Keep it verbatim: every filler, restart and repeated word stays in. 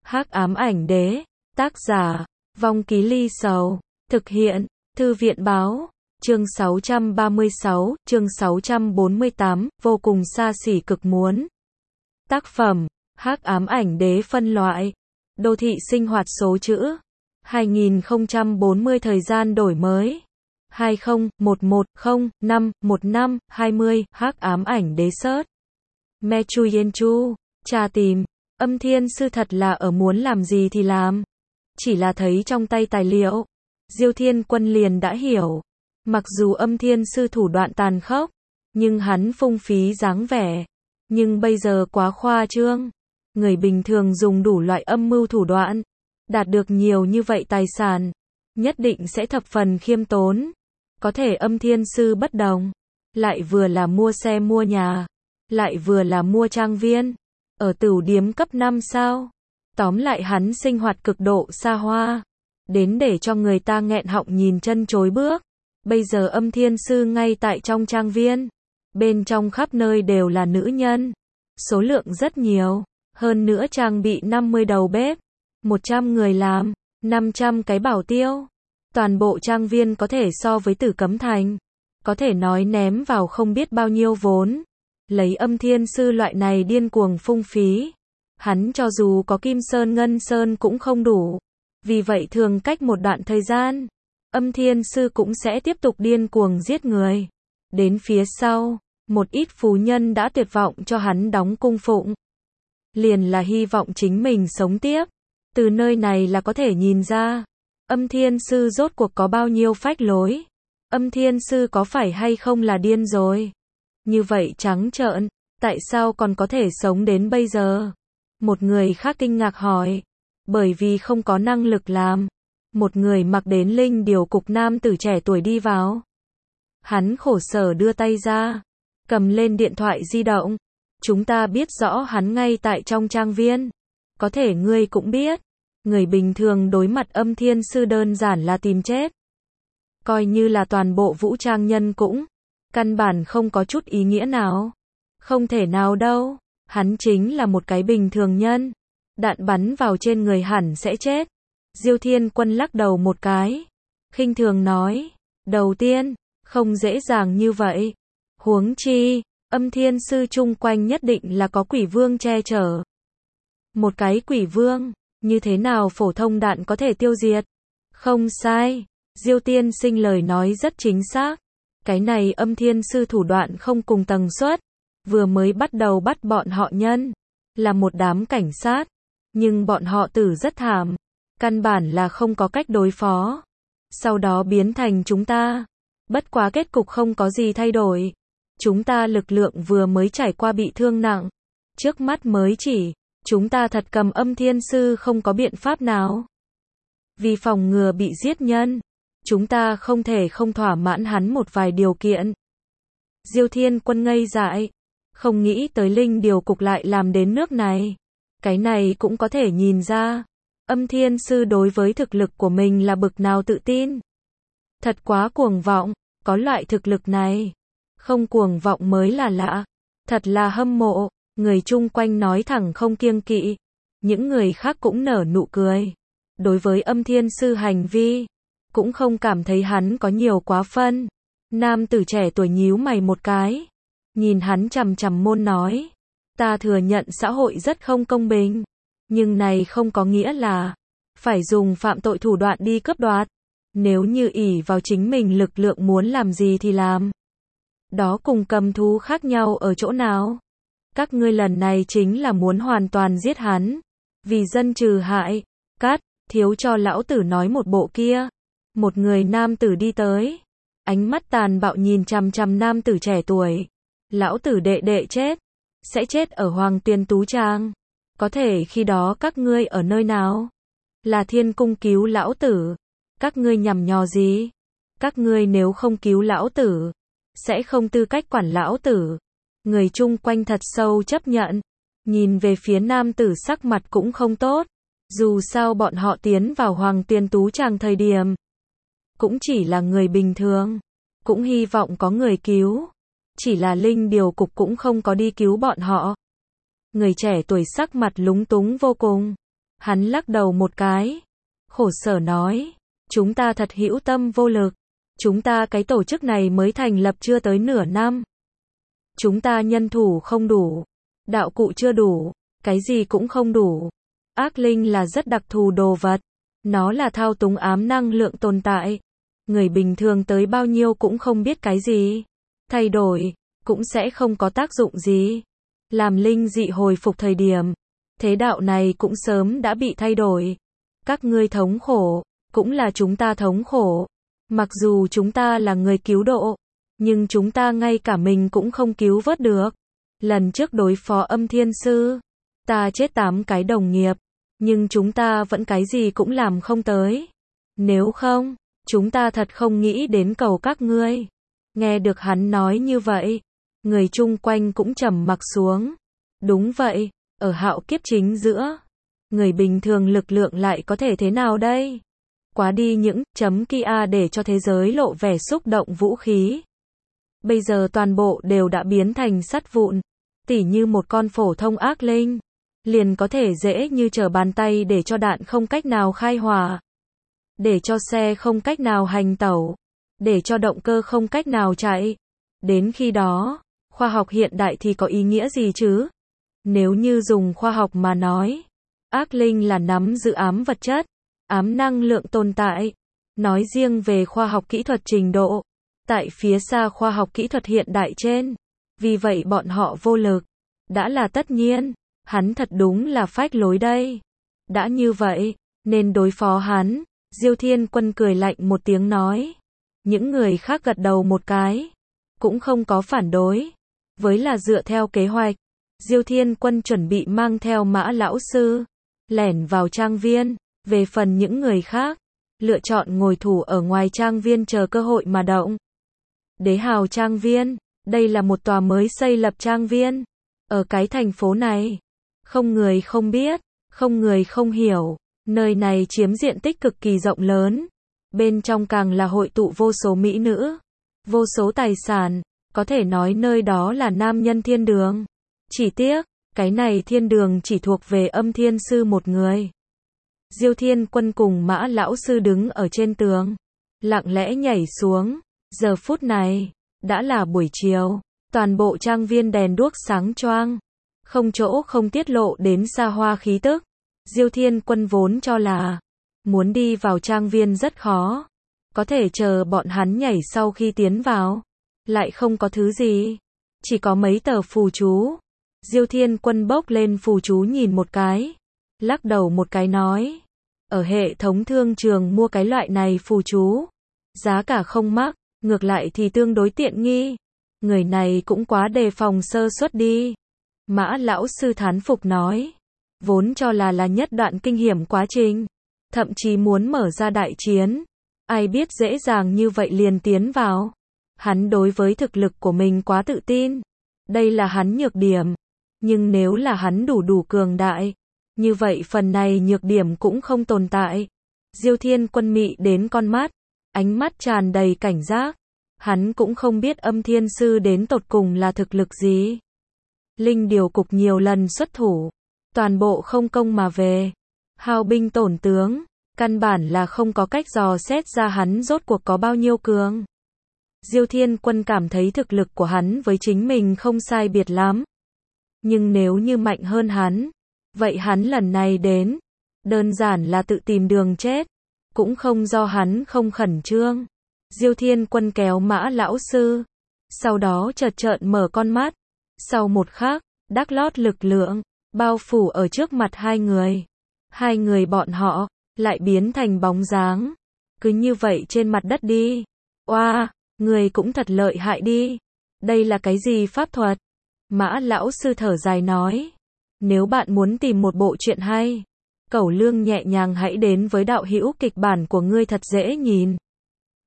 Hắc ám ảnh đế, tác giả, Vong Ký Ly Sầu, thực hiện, Thư viện báo, chương sáu trăm ba mươi sáu, chương sáu trăm bốn mươi tám, vô cùng xa xỉ cực muốn. Tác phẩm, Hắc ám ảnh đế phân loại, đô thị sinh hoạt số chữ, hai nghìn không trăm bốn mươi thời gian đổi mới, hai không một một không năm một năm hai mươi, Hắc ám ảnh đế search. Me Chu Yen Chu, tra tìm. Âm Thiên Sư thật là ở muốn làm gì thì làm. Chỉ là thấy trong tay tài liệu, Diêu Thiên Quân liền đã hiểu. Mặc dù Âm Thiên Sư thủ đoạn tàn khốc, nhưng hắn phung phí dáng vẻ. Nhưng bây giờ quá khoa trương. Người bình thường dùng đủ loại âm mưu thủ đoạn, đạt được nhiều như vậy tài sản, nhất định sẽ thập phần khiêm tốn. Có thể Âm Thiên Sư bất đồng, lại vừa là mua xe mua nhà, lại vừa là mua trang viên. Ở tửu điếm cấp năm sao. Tóm lại hắn sinh hoạt cực độ xa hoa. Đến để cho người ta nghẹn họng nhìn chân chối bước. Bây giờ Âm Thiên Sư ngay tại trong trang viên. Bên trong khắp nơi đều là nữ nhân. Số lượng rất nhiều. Hơn nữa trang bị năm mươi đầu bếp. một trăm người làm. năm trăm cái bảo tiêu. Toàn bộ trang viên có thể so với Tử Cấm Thành. Có thể nói ném vào không biết bao nhiêu vốn. Lấy Âm Thiên Sư loại này điên cuồng phung phí. Hắn cho dù có Kim Sơn Ngân Sơn cũng không đủ. Vì vậy thường cách một đoạn thời gian, Âm Thiên Sư cũng sẽ tiếp tục điên cuồng giết người. Đến phía sau, một ít phú nhân đã tuyệt vọng cho hắn đóng cung phụng. Liền là hy vọng chính mình sống tiếp. Từ nơi này là có thể nhìn ra, Âm Thiên Sư rốt cuộc có bao nhiêu phách lối. Âm Thiên Sư có phải hay không là điên rồi? Như vậy trắng trợn, tại sao còn có thể sống đến bây giờ? Một người khác kinh ngạc hỏi. Bởi vì không có năng lực làm. Một người mặc đến linh điều cục nam tử trẻ tuổi đi vào. Hắn khổ sở đưa tay ra, cầm lên điện thoại di động. Chúng ta biết rõ hắn ngay tại trong trang viên. Có thể ngươi cũng biết, người bình thường đối mặt Âm Thiên Sư đơn giản là tìm chết. Coi như là toàn bộ vũ trang nhân cũng căn bản không có chút ý nghĩa nào. Không thể nào đâu. Hắn chính là một cái bình thường nhân. Đạn bắn vào trên người hẳn sẽ chết. Diêu Thiên Quân lắc đầu một cái. Khinh thường nói. Đầu tiên, không dễ dàng như vậy. Huống chi, Âm Thiên Sư chung quanh nhất định là có quỷ vương che chở. Một cái quỷ vương, như thế nào phổ thông đạn có thể tiêu diệt? Không sai. Diêu Tiên Sinh lời nói rất chính xác. Cái này Âm Thiên Sư thủ đoạn không cùng tầng suất. Vừa mới bắt đầu bắt bọn họ nhân. Là một đám cảnh sát. Nhưng bọn họ tử rất thảm. Căn bản là không có cách đối phó. Sau đó biến thành chúng ta. Bất quá kết cục không có gì thay đổi. Chúng ta lực lượng vừa mới trải qua bị thương nặng. Trước mắt mới chỉ. Chúng ta thật cầm Âm Thiên Sư không có biện pháp nào. Vì phòng ngừa bị giết nhân. Chúng ta không thể không thỏa mãn hắn một vài điều kiện. Diêu Thiên Quân ngây dại. Không nghĩ tới linh điều cục lại làm đến nước này. Cái này cũng có thể nhìn ra. Âm Thiên Sư đối với thực lực của mình là bực nào tự tin. Thật quá cuồng vọng. Có loại thực lực này. Không cuồng vọng mới là lạ. Thật là hâm mộ. Người chung quanh nói thẳng không kiêng kỵ. Những người khác cũng nở nụ cười. Đối với Âm Thiên Sư hành vi, cũng không cảm thấy hắn có nhiều quá phân. Nam tử trẻ tuổi nhíu mày một cái. Nhìn hắn chằm chằm môn nói. Ta thừa nhận xã hội rất không công bình. Nhưng này không có nghĩa là phải dùng phạm tội thủ đoạn đi cướp đoạt. Nếu như ỷ vào chính mình lực lượng muốn làm gì thì làm. Đó cùng cầm thú khác nhau ở chỗ nào? Các ngươi lần này chính là muốn hoàn toàn giết hắn. Vì dân trừ hại. Cát, thiếu cho lão tử nói một bộ kia. Một người nam tử đi tới. Ánh mắt tàn bạo nhìn chằm chằm nam tử trẻ tuổi. Lão tử đệ đệ chết. Sẽ chết ở Hoàng Tuyền Tú Trang. Có thể khi đó các ngươi ở nơi nào? Là Thiên Cung cứu lão tử. Các ngươi nhằm nhò gì? Các ngươi nếu không cứu lão tử, sẽ không tư cách quản lão tử. Người chung quanh thật sâu chấp nhận. Nhìn về phía nam tử sắc mặt cũng không tốt. Dù sao bọn họ tiến vào Hoàng Tuyền Tú Trang thời điểm. Cũng chỉ là người bình thường. Cũng hy vọng có người cứu. Chỉ là linh điều cục cũng không có đi cứu bọn họ. Người trẻ tuổi sắc mặt lúng túng vô cùng. Hắn lắc đầu một cái, khổ sở nói, chúng ta thật hữu tâm vô lực. Chúng ta cái tổ chức này mới thành lập chưa tới nửa năm. Chúng ta nhân thủ không đủ, đạo cụ chưa đủ, cái gì cũng không đủ. Ác linh là rất đặc thù đồ vật. Nó là thao túng ám năng lượng tồn tại. Người bình thường tới bao nhiêu cũng không biết cái gì. Thay đổi, cũng sẽ không có tác dụng gì. Làm linh dị hồi phục thời điểm, thế đạo này cũng sớm đã bị thay đổi. Các ngươi thống khổ, cũng là chúng ta thống khổ. Mặc dù chúng ta là người cứu độ, nhưng chúng ta ngay cả mình cũng không cứu vớt được. Lần trước đối phó âm thiên sư, ta chết tám cái đồng nghiệp, nhưng chúng ta vẫn cái gì cũng làm không tới. Nếu không, chúng ta thật không nghĩ đến cầu các ngươi. Nghe được hắn nói như vậy, người chung quanh cũng trầm mặc xuống. Đúng vậy, ở hạo kiếp chính giữa, người bình thường lực lượng lại có thể thế nào đây? Quá đi những chấm kia để cho thế giới lộ vẻ xúc động vũ khí. Bây giờ toàn bộ đều đã biến thành sắt vụn, tỉ như một con phổ thông ác linh, liền có thể dễ như trở bàn tay để cho đạn không cách nào khai hỏa, để cho xe không cách nào hành tẩu, để cho động cơ không cách nào chạy. Đến khi đó, khoa học hiện đại thì có ý nghĩa gì chứ? Nếu như dùng khoa học mà nói, ác linh là nắm giữ ám vật chất, ám năng lượng tồn tại. Nói riêng về khoa học kỹ thuật trình độ, tại phía xa khoa học kỹ thuật hiện đại trên. Vì vậy bọn họ vô lực. Đã là tất nhiên, hắn thật đúng là phách lối đây. Đã như vậy, nên đối phó hắn. Diêu Thiên Quân cười lạnh một tiếng nói. Những người khác gật đầu một cái, cũng không có phản đối. Với là dựa theo kế hoạch, Diêu Thiên Quân chuẩn bị mang theo Mã lão sư, lẻn vào trang viên. Về phần những người khác, lựa chọn ngồi thủ ở ngoài trang viên chờ cơ hội mà động. Đế Hào trang viên, đây là một tòa mới xây lập trang viên. Ở cái thành phố này, không người không biết, không người không hiểu. Nơi này chiếm diện tích cực kỳ rộng lớn. Bên trong càng là hội tụ vô số mỹ nữ, vô số tài sản. Có thể nói nơi đó là nam nhân thiên đường. Chỉ tiếc, cái này thiên đường chỉ thuộc về âm thiên sư một người. Diêu Thiên Quân cùng Mã lão sư đứng ở trên tường, lặng lẽ nhảy xuống. Giờ phút này, đã là buổi chiều, toàn bộ trang viên đèn đuốc sáng choang, không chỗ không tiết lộ đến xa hoa khí tức. Diêu Thiên Quân vốn cho là muốn đi vào trang viên rất khó, có thể chờ bọn hắn nhảy sau khi tiến vào, lại không có thứ gì, chỉ có mấy tờ phù chú. Diêu Thiên Quân bốc lên phù chú nhìn một cái, lắc đầu một cái nói, ở hệ thống thương trường mua cái loại này phù chú, giá cả không mắc, ngược lại thì tương đối tiện nghi. Người này cũng quá đề phòng sơ suất đi. Mã lão sư thán phục nói, vốn cho là là nhất đoạn kinh hiểm quá trình, thậm chí muốn mở ra đại chiến, ai biết dễ dàng như vậy liền tiến vào. Hắn đối với thực lực của mình quá tự tin, đây là hắn nhược điểm, nhưng nếu là hắn đủ đủ cường đại, như vậy phần này nhược điểm cũng không tồn tại. Diêu Thiên Quân mị đến con mắt, ánh mắt tràn đầy cảnh giác. Hắn cũng không biết âm thiên sư đến tột cùng là thực lực gì. Linh điều cục nhiều lần xuất thủ, toàn bộ không công mà về, hao binh tổn tướng, căn bản là không có cách dò xét ra hắn rốt cuộc có bao nhiêu cường. Diêu Thiên Quân cảm thấy thực lực của hắn với chính mình không sai biệt lắm. Nhưng nếu như mạnh hơn hắn, vậy hắn lần này đến, đơn giản là tự tìm đường chết, cũng không do hắn không khẩn trương. Diêu Thiên Quân kéo Mã lão sư, sau đó chợt trợn mở con mắt. Sau một khắc, đắc lót lực lượng bao phủ ở trước mặt hai người. Hai người bọn họ lại biến thành bóng dáng, cứ như vậy trên mặt đất đi. Oa, wow, người cũng thật lợi hại đi. Đây là cái gì pháp thuật? Mã lão sư thở dài nói, nếu bạn muốn tìm một bộ truyện hay, cẩu lương nhẹ nhàng hãy đến với đạo hữu kịch bản của ngươi thật dễ nhìn.